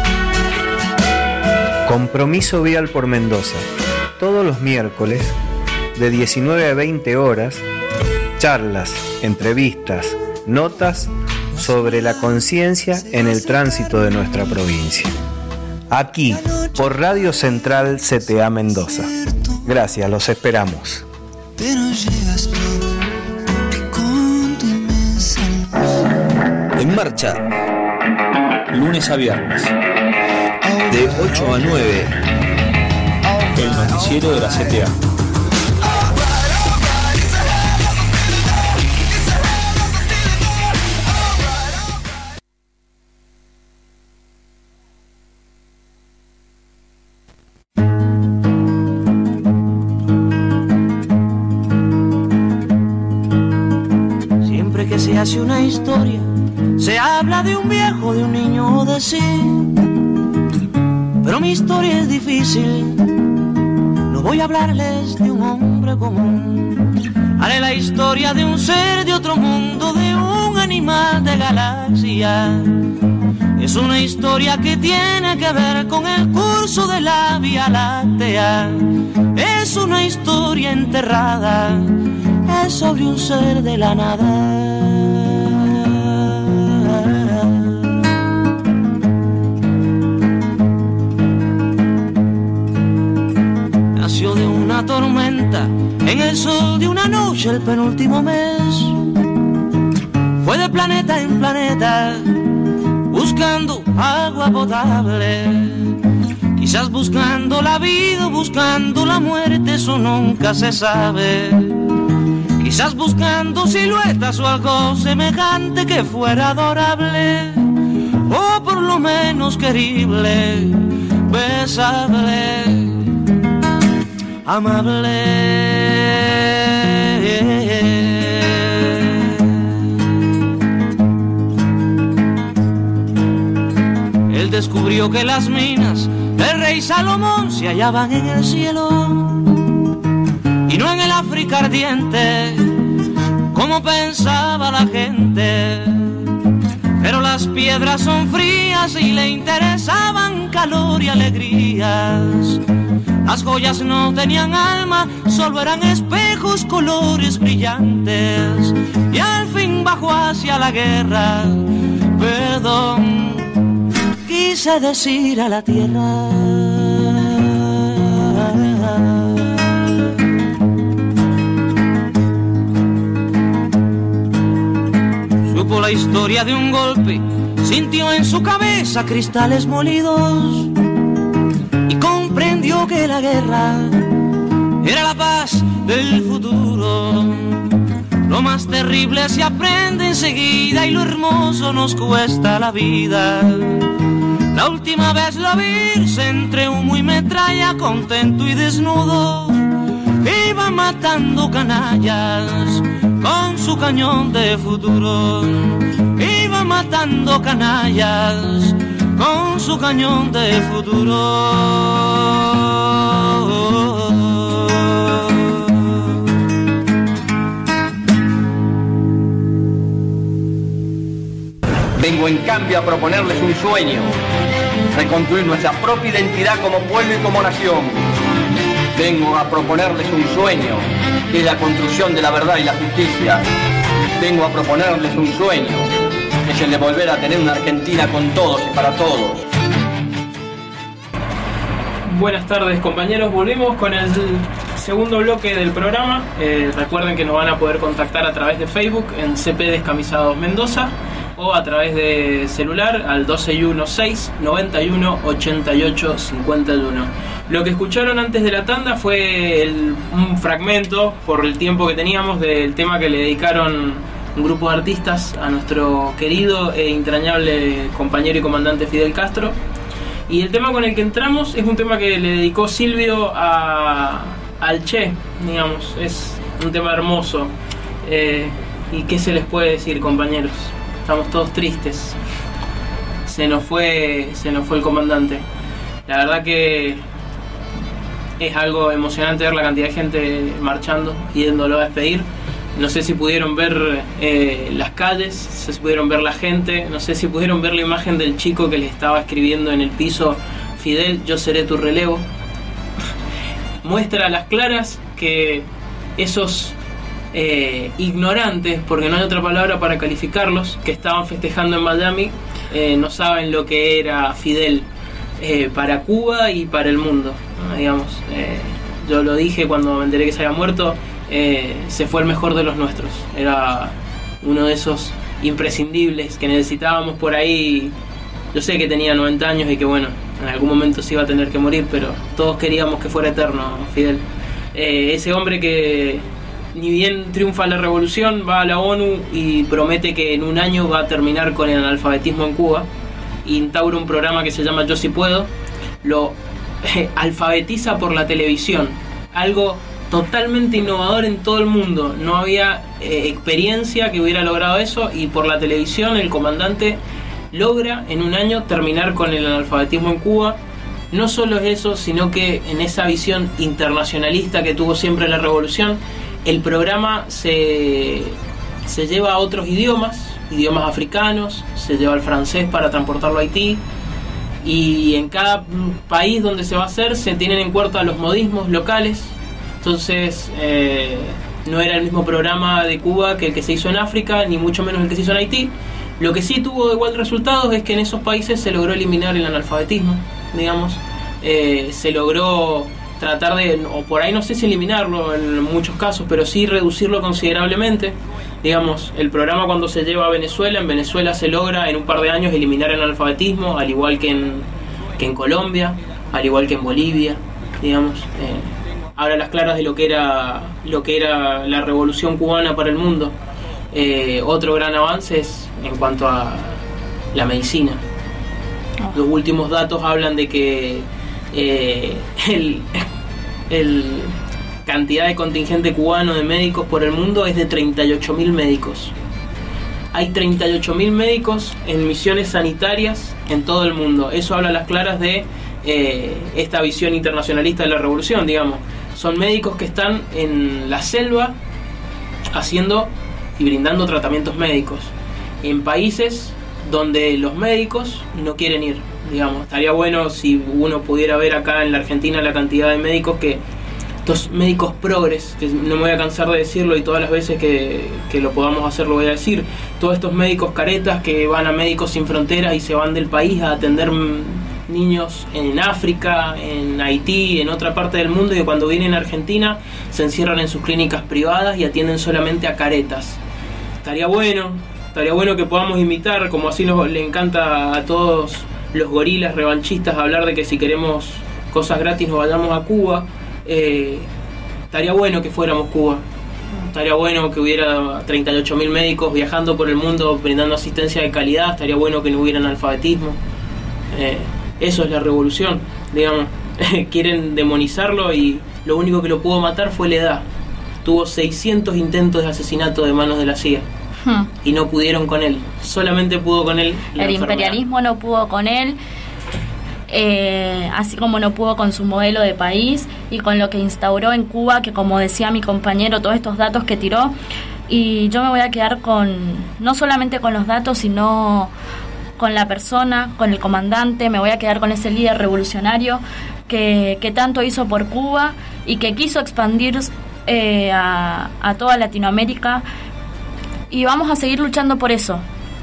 Compromiso Vial por Mendoza. Todos los miércoles, de diecinueve a veinte horas, charlas, entrevistas, notas sobre la conciencia en el tránsito de nuestra provincia. Aquí, por Radio Central C T A Mendoza. Gracias, los esperamos. Pero llegas tú con tu inmensa luz. En marcha, lunes a viernes, de ocho a nueve, el noticiero de la C T A. Se hace una historia, se habla de un viejo, de un niño o de sí. Pero mi historia es difícil, no voy a hablarles de un hombre común. Haré la historia de un ser de otro mundo, de un animal de galaxia. Es una historia que tiene que ver con el curso de la Vía Láctea. Es una historia enterrada, es sobre un ser de la nada. Nació de una tormenta, en el sol de una noche el penúltimo mes. Fue de planeta en planeta, buscando agua potable. Quizás buscando la vida, buscando la muerte, eso nunca se sabe. Quizás buscando siluetas o algo semejante que fuera adorable, o por lo menos querible, besable, amable. Él descubrió que las minas del rey Salomón se hallaban en el cielo y no en el África ardiente, como pensaba la gente. Pero las piedras son frías y le interesaban calor y alegrías. Las joyas no tenían alma, solo eran espejos, colores brillantes. Y al fin bajó hacia la guerra, perdón, quise decir a la tierra. Supo la historia de un golpe, sintió en su cabeza cristales molidos y comprendió que la guerra era la paz del futuro. Lo más terrible se aprende enseguida y lo hermoso nos cuesta la vida. La última vez lo vi entre humo y metralla, contento y desnudo, iba matando canallas con su cañón de futuro. Iba matando canallas con su cañón de futuro. Vengo en cambio a proponerles un sueño, reconstruir nuestra propia identidad como pueblo y como nación. Vengo a proponerles un sueño, que es la construcción de la verdad y la justicia. Vengo a proponerles un sueño, que es el de volver a tener una Argentina con todos y para todos. Buenas tardes, compañeros, volvemos con el segundo bloque del programa. Eh, recuerden que nos van a poder contactar a través de Facebook en C P Descamisados Mendoza o a través de celular al dos seis uno seis, noventa y uno, ochenta y ocho, cincuenta y uno. Lo que escucharon antes de la tanda fue el, un fragmento, por el tiempo que teníamos, del tema que le dedicaron un grupo de artistas a nuestro querido e entrañable compañero y comandante Fidel Castro. Y el tema con el que entramos es un tema que le dedicó Silvio a, al Che, digamos. Es un tema hermoso. Eh, ¿Y qué se les puede decir, compañeros? Estamos todos tristes. Se nos fue, se nos fue el comandante. La verdad que es algo emocionante ver la cantidad de gente marchando, yéndolo a despedir. No sé si pudieron ver eh, las calles, no sé si pudieron ver la gente, no sé si pudieron ver la imagen del chico que le estaba escribiendo en el piso: Fidel, yo seré tu relevo. Muestra a las claras que esos eh, ignorantes, porque no hay otra palabra para calificarlos, que estaban festejando en Miami, eh, no saben lo que era Fidel eh, para Cuba y para el mundo, ¿no? Digamos, eh, yo lo dije cuando me enteré que se había muerto. Eh, se fue el mejor de los nuestros. Era uno de esos imprescindibles que necesitábamos por ahí. Yo sé que tenía noventa años y que bueno, en algún momento se iba a tener que morir, pero todos queríamos que fuera eterno, Fidel. Eh, ese hombre que ni bien triunfa la revolución, va a la ONU y promete que en un año va a terminar con el analfabetismo en Cuba, instaura un programa que se llama Yo Si Puedo, lo eh, alfabetiza por la televisión, algo totalmente innovador en todo el mundo. No había eh, experiencia que hubiera logrado eso, y por la televisión el comandante logra en un año terminar con el analfabetismo en Cuba. No solo es eso, sino que en esa visión internacionalista que tuvo siempre la revolución, el programa se, se lleva a otros idiomas, idiomas africanos, se lleva al francés para transportarlo a Haití, y en cada país donde se va a hacer se tienen en cuenta los modismos locales. Entonces eh, no era el mismo programa de Cuba que el que se hizo en África, ni mucho menos el que se hizo en Haití. Lo que sí tuvo igual resultados es que en esos países se logró eliminar el analfabetismo, digamos. Eh, se logró tratar de, o por ahí no sé si eliminarlo en muchos casos, pero sí reducirlo considerablemente. Digamos, el programa cuando se lleva a Venezuela, en Venezuela se logra en un par de años eliminar el analfabetismo, al igual que en, que en Colombia, al igual que en Bolivia, digamos. Eh, Ahora las claras de lo que era lo que era la revolución cubana para el mundo. Eh, otro gran avance es en cuanto a la medicina. Los últimos datos hablan de que eh, el, el cantidad de contingente cubano de médicos por el mundo es de treinta y ocho mil médicos. Hay treinta y ocho mil médicos en misiones sanitarias en todo el mundo. Eso habla a las claras de eh, esta visión internacionalista de la revolución, digamos. Son médicos que están en la selva haciendo y brindando tratamientos médicos en países donde los médicos no quieren ir, digamos. Estaría bueno si uno pudiera ver acá en la Argentina la cantidad de médicos que, estos médicos progres, que no me voy a cansar de decirlo y todas las veces que, que lo podamos hacer lo voy a decir, todos estos médicos caretas que van a Médicos Sin Fronteras y se van del país a atender niños en África, en Haití, en otra parte del mundo, y cuando vienen a Argentina se encierran en sus clínicas privadas y atienden solamente a caretas. Estaría bueno, estaría bueno que podamos imitar, como así nos, le encanta a todos los gorilas revanchistas hablar de que si queremos cosas gratis nos vayamos a Cuba. Eh, estaría bueno que fuéramos Cuba. Estaría bueno que hubiera treinta y ocho mil médicos viajando por el mundo brindando asistencia de calidad. Estaría bueno que no hubiera analfabetismo. Eh, Eso es la revolución, digamos. Quieren demonizarlo y lo único que lo pudo matar fue la edad. Tuvo seiscientos intentos de asesinato de manos de la C I A hmm. y no pudieron con él. Solamente pudo con él la El enfermedad. Imperialismo no pudo con él, eh, así como no pudo con su modelo de país y con lo que instauró en Cuba, que como decía mi compañero, todos estos datos que tiró. Y yo me voy a quedar con, no solamente con los datos, sino con la persona, con el comandante. Me voy a quedar con ese líder revolucionario que, que tanto hizo por Cuba y que quiso expandir eh, a, a toda Latinoamérica, y vamos a seguir luchando por eso,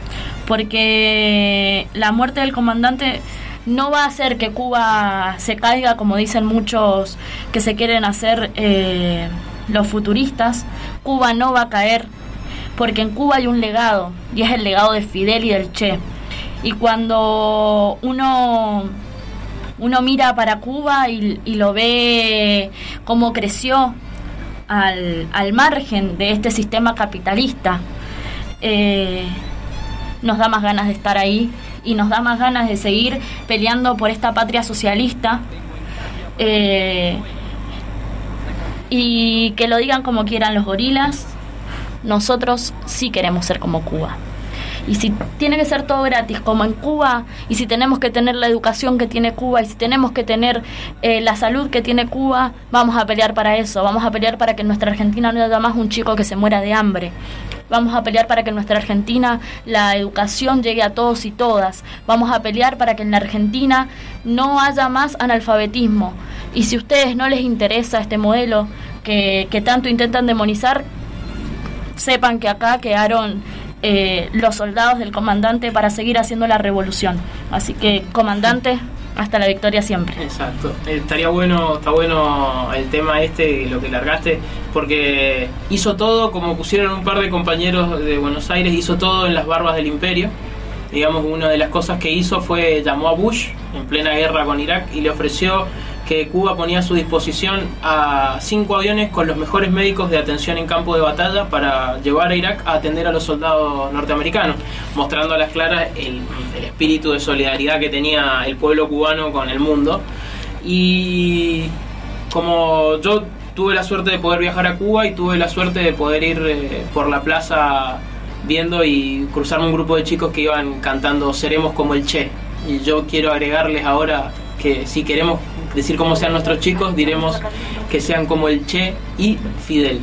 porque la muerte del comandante no va a hacer que Cuba se caiga, como dicen muchos que se quieren hacer eh, los futuristas. Cuba no va a caer, porque en Cuba hay un legado, y es el legado de Fidel y del Che. Y cuando uno uno mira para Cuba y, y lo ve cómo creció al, al margen de este sistema capitalista, eh, nos da más ganas de estar ahí, y nos da más ganas de seguir peleando por esta patria socialista, eh, y que lo digan como quieran los gorilas, nosotros sí queremos ser como Cuba. Y si tiene que ser todo gratis como en Cuba, y si tenemos que tener la educación que tiene Cuba, y si tenemos que tener eh, la salud que tiene Cuba, vamos a pelear para eso. Vamos a pelear para que en nuestra Argentina no haya más un chico que se muera de hambre. Vamos a pelear para que en nuestra Argentina la educación llegue a todos y todas. Vamos a pelear para que en la Argentina no haya más analfabetismo. Y si a ustedes no les interesa este modelo que, que tanto intentan demonizar, sepan que acá quedaron eh, los soldados del comandante para seguir haciendo la revolución. Así que, comandante, hasta la victoria siempre. Exacto. Estaría bueno, está bueno el tema este, lo que largaste, porque hizo todo, como pusieron un par de compañeros de Buenos Aires, hizo todo en las barbas del imperio. Digamos, una de las cosas que hizo fue, llamó a Bush en plena guerra con Irak y le ofreció que Cuba ponía a su disposición a cinco aviones con los mejores médicos de atención en campo de batalla para llevar a Irak a atender a los soldados norteamericanos, mostrando a las claras el, el espíritu de solidaridad que tenía el pueblo cubano con el mundo. Y como yo tuve la suerte de poder viajar a Cuba y tuve la suerte de poder ir eh, por la plaza viendo y cruzarme un grupo de chicos que iban cantando "Seremos como el Che", y yo quiero agregarles ahora que si queremos decir cómo sean nuestros chicos, diremos que sean como el Che y Fidel.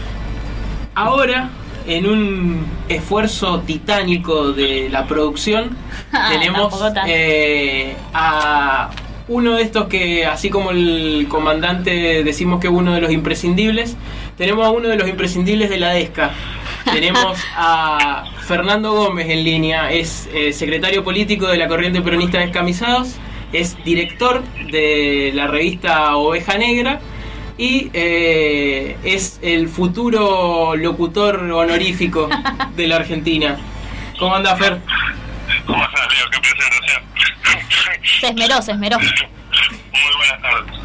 Ahora, en un esfuerzo titánico de la producción, tenemos eh, a uno de estos que, así como el comandante decimos que es uno de los imprescindibles, tenemos a uno de los imprescindibles de la DESCA. Tenemos a Fernando Gómez en línea, es eh, secretario político de la Corriente Peronista Descamisados, es director de la revista Oveja Negra y eh, es el futuro locutor honorífico de la Argentina. ¿Cómo anda, Fer? ¿Cómo estás, Leo? Qué presentación. Se esmeró, se esmeró. Muy buenas tardes.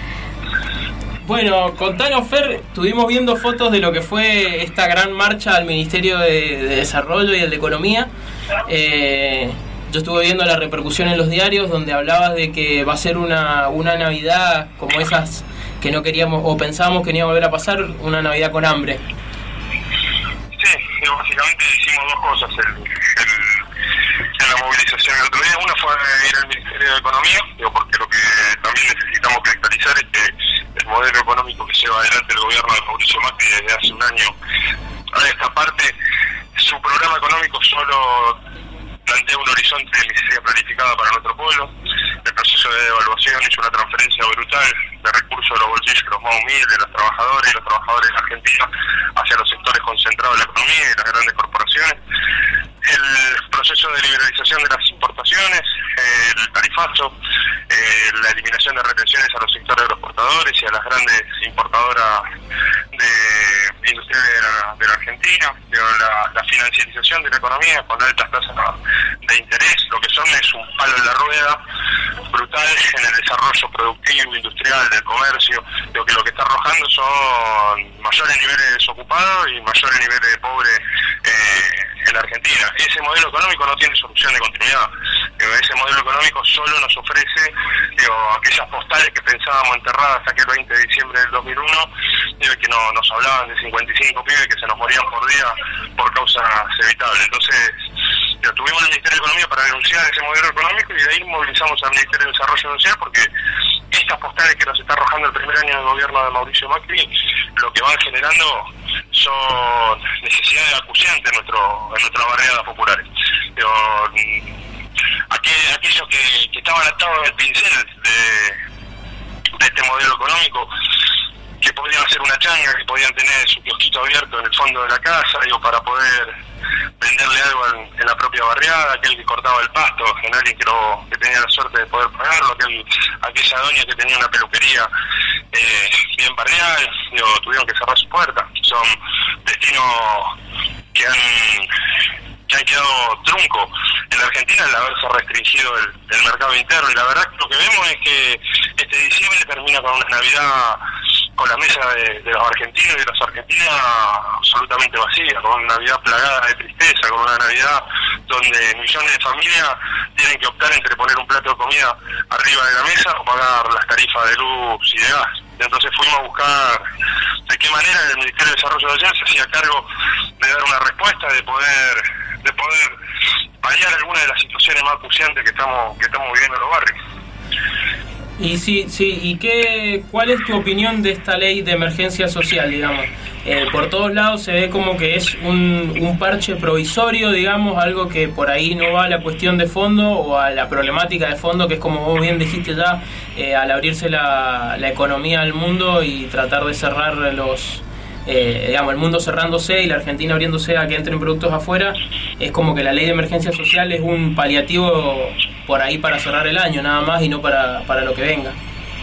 Bueno, contanos, Fer, estuvimos viendo fotos de lo que fue esta gran marcha al Ministerio de, de Desarrollo y el de Economía. Eh, yo estuve viendo la repercusión en los diarios donde hablabas de que va a ser una, una Navidad como esas que no queríamos o pensábamos que no iba a volver a pasar, una Navidad con hambre. Sí, básicamente hicimos dos cosas el, el, en la movilización el otro día. Una fue ir al Ministerio de Economía, digo, porque lo que también necesitamos cristalizar es que el modelo económico que lleva adelante el gobierno de Mauricio Macri desde hace un año a esta parte, su programa económico solo plantea un horizonte de miseria planificada para nuestro pueblo. El proceso de devaluación hizo una transferencia brutal de recursos de los bolsillos de los más humildes, de los trabajadores y los trabajadores de la Argentina hacia los sectores concentrados de la economía y las grandes corporaciones. El proceso de liberalización de las importaciones, el tarifazo, eh, la eliminación de retenciones a los sectores agroexportadores y a las grandes importadoras de industriales de la, de la Argentina, la, la financiarización de la economía con altas tasas de interés, lo que son es un palo en la rueda brutal en el desarrollo productivo, industrial, del comercio. Lo que lo que está arrojando son mayores niveles de desocupados y mayores niveles de pobres eh, en la Argentina. Ese modelo económico no tiene solución de continuidad. Digo, ese modelo económico solo nos ofrece digo, aquellas postales que pensábamos enterradas hasta aquel veinte de diciembre del dos mil uno, digo, que no, nos hablaban de cincuenta y cinco pibes que se nos morían por día por causas evitables. Entonces, digo, tuvimos el Ministerio de Economía para denunciar ese modelo económico y de ahí movilizamos al Ministerio de Desarrollo Social, porque estas postales que nos está arrojando el primer año de gobierno de Mauricio Macri, lo que van generando son necesidades acuciantes en, nuestro, en nuestras barriadas populares. Digo, aquel, aquellos que, que estaban atados en el pincel de, de este modelo económico, que podían hacer una changa, que podían tener su kiosquito abierto en el fondo de la casa, digo, para poder venderle algo en, en la propia barriada, aquel que cortaba el pasto, en alguien que, lo, que tenía la suerte de poder pagarlo, aquel, aquella doña que tenía una peluquería eh, bien barrial, digo, tuvieron que cerrar su puerta. Son destinos que han, que han quedado trunco en la Argentina al haberse restringido el, el mercado interno, y la verdad que lo que vemos es que este diciembre termina con una Navidad con la mesa de, de los argentinos y de las argentinas absolutamente vacía, con una Navidad plagada de tristeza, con una Navidad donde millones de familias tienen que optar entre poner un plato de comida arriba de la mesa o pagar las tarifas de luz y de gas. Entonces fuimos a buscar de qué manera el Ministerio de Desarrollo Social se hacía cargo de dar una respuesta, de poder de poder paliar algunas de las situaciones más acuciantes que estamos que estamos viviendo en los barrios. Y sí, sí, ¿y qué, cuál es tu opinión de esta ley de emergencia social, digamos? Eh, por todos lados se ve como que es un, un parche provisorio, digamos, algo que por ahí no va a la cuestión de fondo o a la problemática de fondo, que es como vos bien dijiste ya, eh, al abrirse la, la economía al mundo y tratar de cerrar los... Eh, digamos, el mundo cerrándose y la Argentina abriéndose a que entren productos afuera, es como que la ley de emergencia social es un paliativo por ahí para cerrar el año nada más y no para, para lo que venga.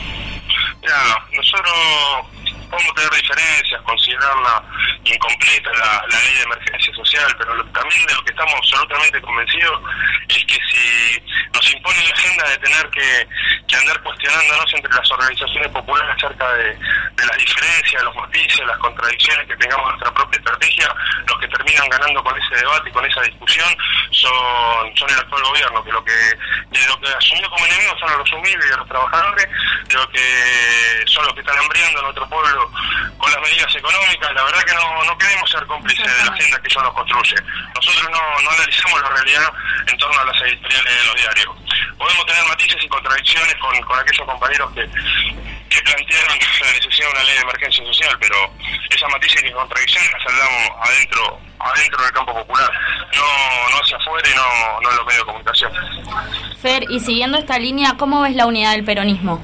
Ya, nosotros podemos tener diferencias, considerarla incompleta la, la ley de emergencia social, pero lo, también de lo que estamos absolutamente convencidos es que si nos impone la agenda de tener que, que andar cuestionándonos entre las organizaciones populares acerca de, de las diferencias, los matices, las contradicciones que tengamos en nuestra propia estrategia, los que terminan ganando con ese debate y con esa discusión son, son el actual gobierno, que lo que, que lo que asumió como enemigos son a los humildes y a los trabajadores, lo que son los que están hambriando a nuestro pueblo con las medidas económicas. La verdad que no, no queremos ser cómplices de la agenda que ellos nos construyen. Nosotros no, no analizamos la realidad en torno a las editoriales de los diarios. Podemos tener matices y contradicciones con, con aquellos compañeros que, que plantearon la necesidad de una ley de emergencia social, pero esas matices y contradicciones las saldamos adentro adentro del campo popular, no, no hacia afuera y no, no en los medios de comunicación. Fer, y siguiendo esta línea, ¿cómo ves la unidad del peronismo?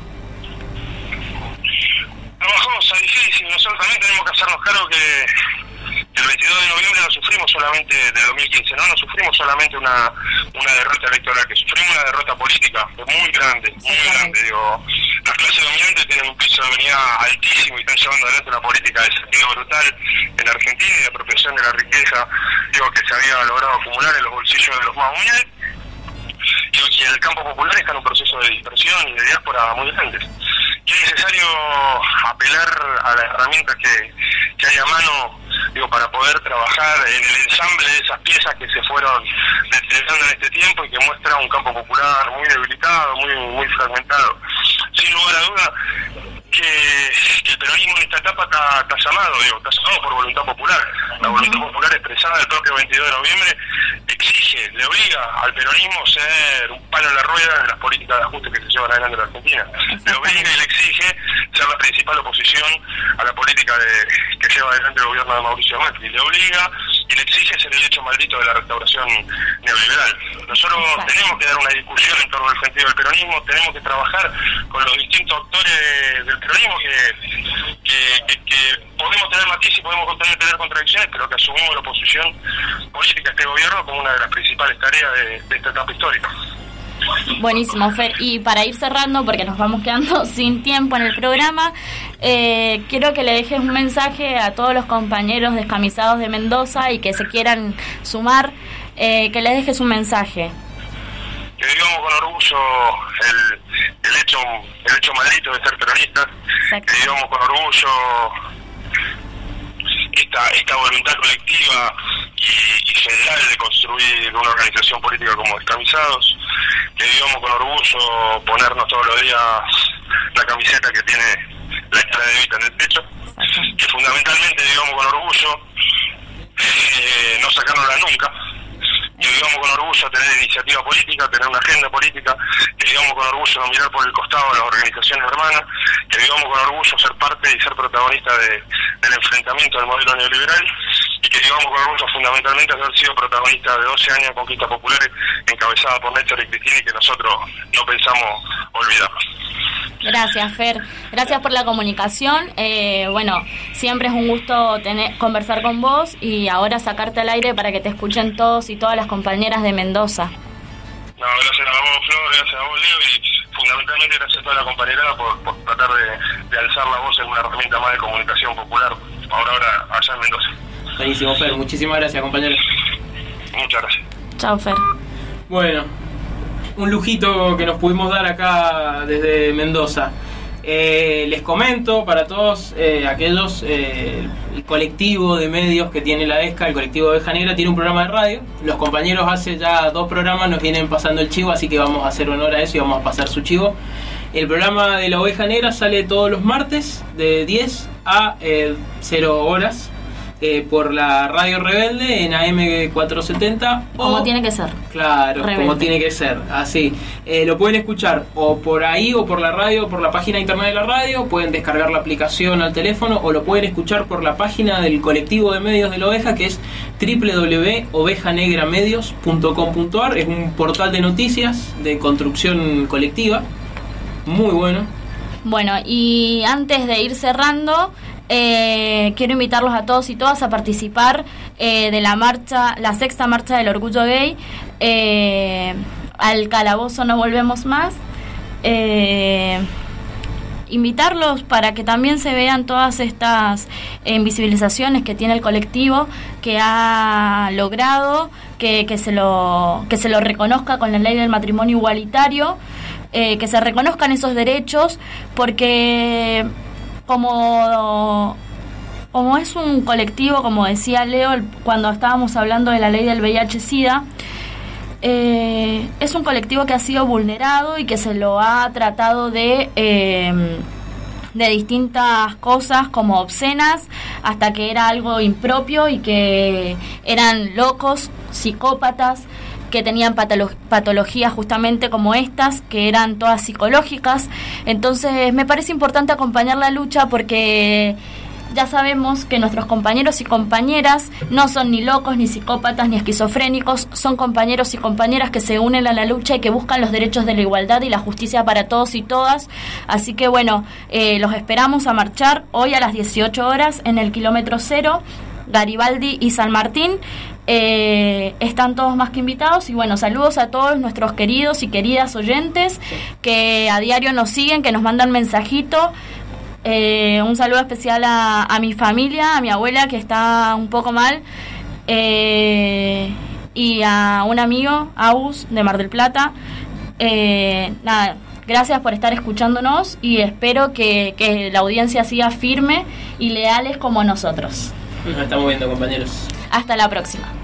Trabajamos a difícil, nosotros también tenemos que hacernos cargo que el veintidós de noviembre no sufrimos solamente, de dos mil quince, no, no sufrimos solamente una, una derrota electoral, que sufrimos una derrota política muy grande, muy grande, digo, las clases dominantes tienen un piso de unidad altísimo y están llevando adelante una política de sentido brutal en Argentina y de apropiación de la riqueza, digo, que se había logrado acumular en los bolsillos de los más humildes. Digo, que el campo popular está en un proceso de dispersión y de diáspora muy grandes. Y es necesario apelar a las herramientas que, que hay a mano, digo, para poder trabajar en el ensamble de esas piezas que se fueron deteriorando en este tiempo y que muestra un campo popular muy debilitado, muy muy fragmentado. Sin lugar a duda que, que el peronismo en esta etapa está, está llamado, digo, está llamado por voluntad popular. La voluntad popular expresada el propio veintidós de noviembre exige, le obliga al peronismo a ser un palo en la rueda de las políticas de ajuste que se llevan adelante en la Argentina. Le obliga y le exige ser la principal oposición a la política de, que lleva adelante el gobierno de Mauricio Macri. Le obliga y le exige ser el hecho maldito de la restauración neoliberal. Nosotros Exacto. tenemos que dar una discusión en torno al sentido del peronismo, tenemos que trabajar con los distintos actores del peronismo que, que, que, que podemos tener matices y podemos tener, tener contradicciones, pero que asumimos la oposición política a este gobierno como una de las principales tareas de, de esta etapa histórica. Buenísimo, Fer. Y para ir cerrando, porque nos vamos quedando sin tiempo en el programa, eh, quiero que le dejes un mensaje a todos los compañeros descamisados de Mendoza y que se quieran sumar, eh, que les dejes un mensaje. Que digamos con orgullo el, el hecho el hecho maldito de ser peronistas, que digamos con orgullo esta, esta voluntad colectiva y, y federal de construir una organización política como Descamisados, que digamos con orgullo ponernos todos los días la camiseta que tiene la letra de Evita en el pecho, que fundamentalmente digamos con orgullo eh, no sacárnosla nunca, que digamos con orgullo tener iniciativa política, tener una agenda política, que digamos con orgullo no mirar por el costado a las organizaciones hermanas, que digamos con orgullo ser parte y ser protagonista de, del enfrentamiento del modelo neoliberal, y que digamos con orgullo fundamentalmente haber sido protagonista de doce años de conquistas populares encabezada por Néstor y Cristina y que nosotros no pensamos olvidar. Gracias, Fer. Gracias por la comunicación. Eh, bueno, siempre es un gusto tener, conversar con vos y ahora sacarte al aire para que te escuchen todos y todas las compañeras de Mendoza. No, gracias a vos, Flor, gracias a vos, Leo, y fundamentalmente gracias a toda la compañerada por, por tratar de, de alzar la voz en una herramienta más de comunicación popular, ahora, ahora allá en Mendoza. Buenísimo, Fer. Muchísimas gracias, compañero. Muchas gracias. Chao, Fer. Bueno, un lujito que nos pudimos dar acá desde Mendoza. Eh, les comento para todos eh, aquellos, eh, el colectivo de medios que tiene la ESCA, el colectivo de Oveja Negra, tiene un programa de radio. Los compañeros hace ya dos programas nos vienen pasando el chivo, así que vamos a hacer honor a eso y vamos a pasar su chivo. El programa de la Oveja Negra sale todos los martes de diez a cero horas eh, por la Radio Rebelde en A M cuatrocientos setenta. Como o, tiene que ser. Claro, Rebelde. Como tiene que ser, así. Eh, lo pueden escuchar o por ahí o por la radio, por la página internet de la radio, pueden descargar la aplicación al teléfono o lo pueden escuchar por la página del colectivo de medios de la Oveja, que es doble u doble u doble u punto oveja negra medios punto com punto a r. Es un portal de noticias de construcción colectiva. Muy bueno. Bueno, y antes de ir cerrando, eh, quiero invitarlos a todos y todas a participar eh, de la marcha, la sexta marcha del orgullo gay. Eh, al calabozo no volvemos más. Eh, invitarlos para que también se vean todas estas eh, visibilizaciones que tiene el colectivo, que ha logrado que, que se lo que se lo reconozca con la ley del matrimonio igualitario. Eh, que se reconozcan esos derechos, porque como, como es un colectivo, como decía Leo cuando estábamos hablando de la ley del V I H SIDA, eh, es un colectivo que ha sido vulnerado y que se lo ha tratado de... Eh, de distintas cosas como obscenas hasta que era algo impropio y que eran locos, psicópatas, que tenían patolo- patologías justamente como estas, que eran todas psicológicas. Entonces me parece importante acompañar la lucha porque ya sabemos que nuestros compañeros y compañeras no son ni locos, ni psicópatas, ni esquizofrénicos, son compañeros y compañeras que se unen a la lucha y que buscan los derechos de la igualdad y la justicia para todos y todas. Así que bueno, eh, los esperamos a marchar hoy a las dieciocho horas en el kilómetro cero, Garibaldi y San Martín. Eh, están todos más que invitados y bueno, saludos a todos nuestros queridos y queridas oyentes que a diario nos siguen, que nos mandan mensajito. Eh, un saludo especial a, a mi familia, a mi abuela que está un poco mal, eh, y a un amigo, Agus, de Mar del Plata. Eh, nada, gracias por estar escuchándonos y espero que, que la audiencia siga firme y leales como nosotros. Nos estamos viendo, compañeros. Hasta la próxima.